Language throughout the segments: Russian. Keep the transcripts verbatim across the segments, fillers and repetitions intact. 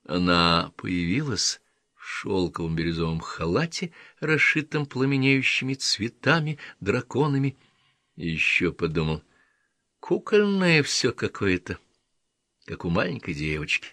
Она появилась в шелковом бирюзовом халате, расшитом пламенеющими цветами, драконами. И еще подумал, кукольное все какое-то, как у маленькой девочки.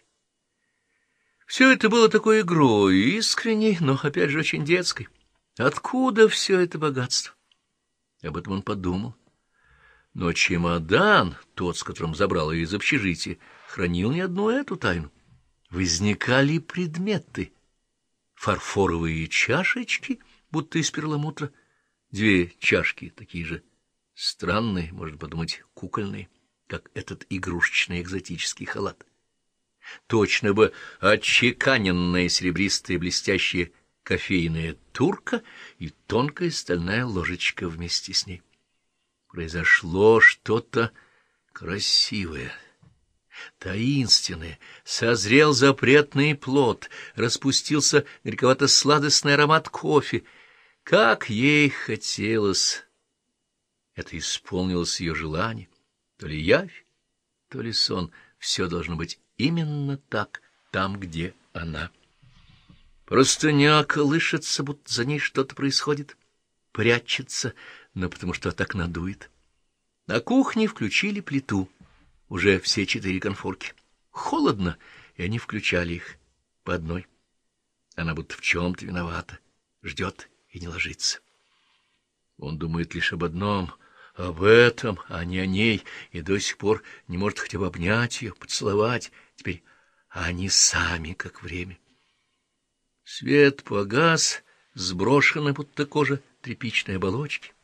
Все это было такой игрой, искренней, но, опять же, очень детской. Откуда все это богатство? Об этом он подумал. Но чемодан, тот, с которым забрал ее из общежития, хранил не одну эту тайну. Возникали предметы. Фарфоровые чашечки, будто из перламутра. Две чашки, такие же странные, можно подумать, кукольные, как этот игрушечный экзотический халат. Точно бы отчеканенная серебристая блестящая кофейная турка и тонкая стальная ложечка вместе с ней. Произошло что-то красивое, таинственное. Созрел запретный плод, распустился горьковато-сладостный аромат кофе. Как ей хотелось! Это исполнилось ее желание. То ли явь, то ли сон. Все должно быть именно так, там, где она. Простыня колышется, будто за ней что-то происходит, прячется, но потому что так надует. На кухне включили плиту, уже все четыре конфорки. Холодно, и они включали их по одной. Она будто в чем-то виновата, ждет и не ложится. Он думает лишь об одном, об этом, а не о ней, и до сих пор не может хотя бы обнять ее, поцеловать. Теперь они сами, как время. Свет погас, сброшена будто кожа тряпичной оболочки.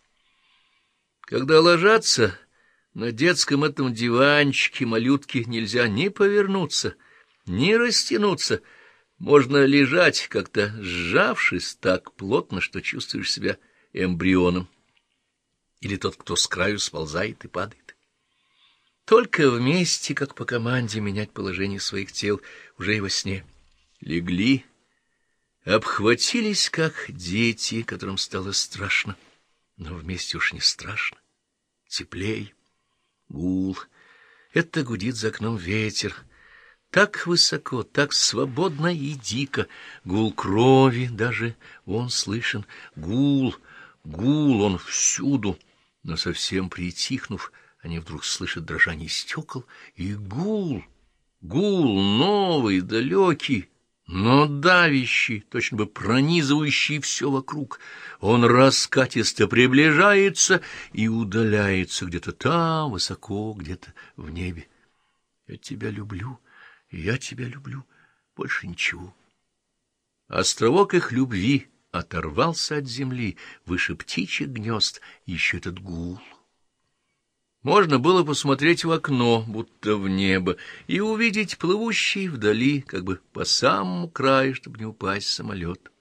Когда ложатся на детском этом диванчике малютки, нельзя ни повернуться, ни растянуться. Можно лежать, как-то сжавшись так плотно, что чувствуешь себя эмбрионом. Или тот, кто с краю сползает и падает. Только вместе, как по команде, менять положение своих тел уже и во сне. Легли, обхватились, как дети, которым стало страшно, но вместе уж не страшно. Теплей, гул. Это гудит за окном ветер. Так высоко, так свободно и дико. Гул крови даже он слышен. Гул, гул, он всюду. Но совсем притихнув, они вдруг слышат дрожание стекол, и гул, гул новый, далекий, но давящий, точно бы пронизывающий все вокруг. Он раскатисто приближается и удаляется где-то там, высоко, где-то в небе. Я тебя люблю, я тебя люблю, больше ничего. Островок их любви оторвался от земли, выше птичьих гнезд, еще этот гул. Можно было посмотреть в окно, будто в небо, и увидеть плывущий вдали, как бы по самому краю, чтобы не упасть самолет.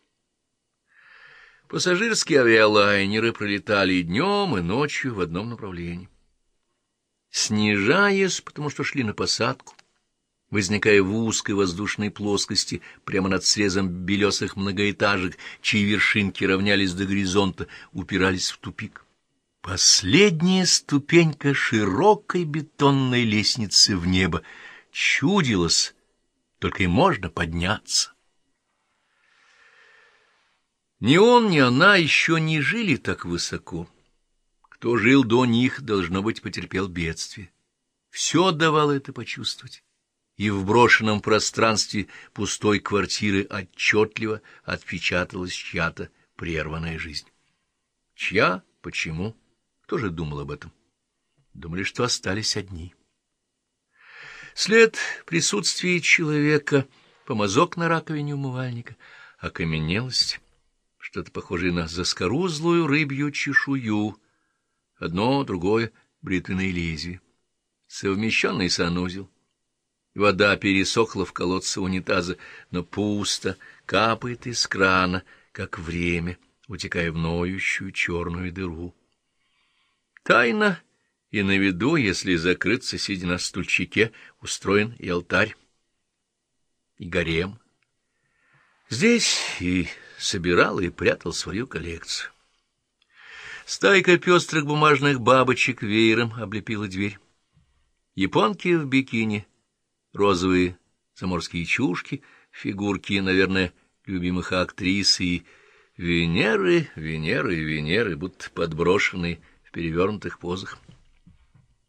Пассажирские авиалайнеры пролетали и днем, и ночью в одном направлении. Снижаясь, потому что шли на посадку, возникая в узкой воздушной плоскости прямо над срезом белесых многоэтажек, чьи вершинки равнялись до горизонта, упирались в тупик. Последняя ступенька широкой бетонной лестницы в небо. Чудилось, только и можно подняться. Ни он, ни она еще не жили так высоко. Кто жил до них, должно быть, потерпел бедствие. Все давало это почувствовать. И в брошенном пространстве пустой квартиры отчетливо отпечаталась чья-то прерванная жизнь. Чья? Почему? Кто же думал об этом? Думали, что остались одни. След присутствия человека, помазок на раковине умывальника, окаменелость, что-то похожее на заскорузлую рыбью чешую, одно, другое — бритвенное лезвие, совмещенный санузел. Вода пересохла в колодце унитаза, но пусто, капает из крана, как время, утекая в ноющую черную дыру. Тайна и на виду, если закрыться, сидя на стульчике, устроен и алтарь, и гарем. Здесь и собирал, и прятал свою коллекцию. Стайка пестрых бумажных бабочек веером облепила дверь. Японки в бикини, розовые заморские чушки, фигурки, наверное, любимых актрис и Венеры, Венеры, Венеры, будто подброшенные в перевернутых позах.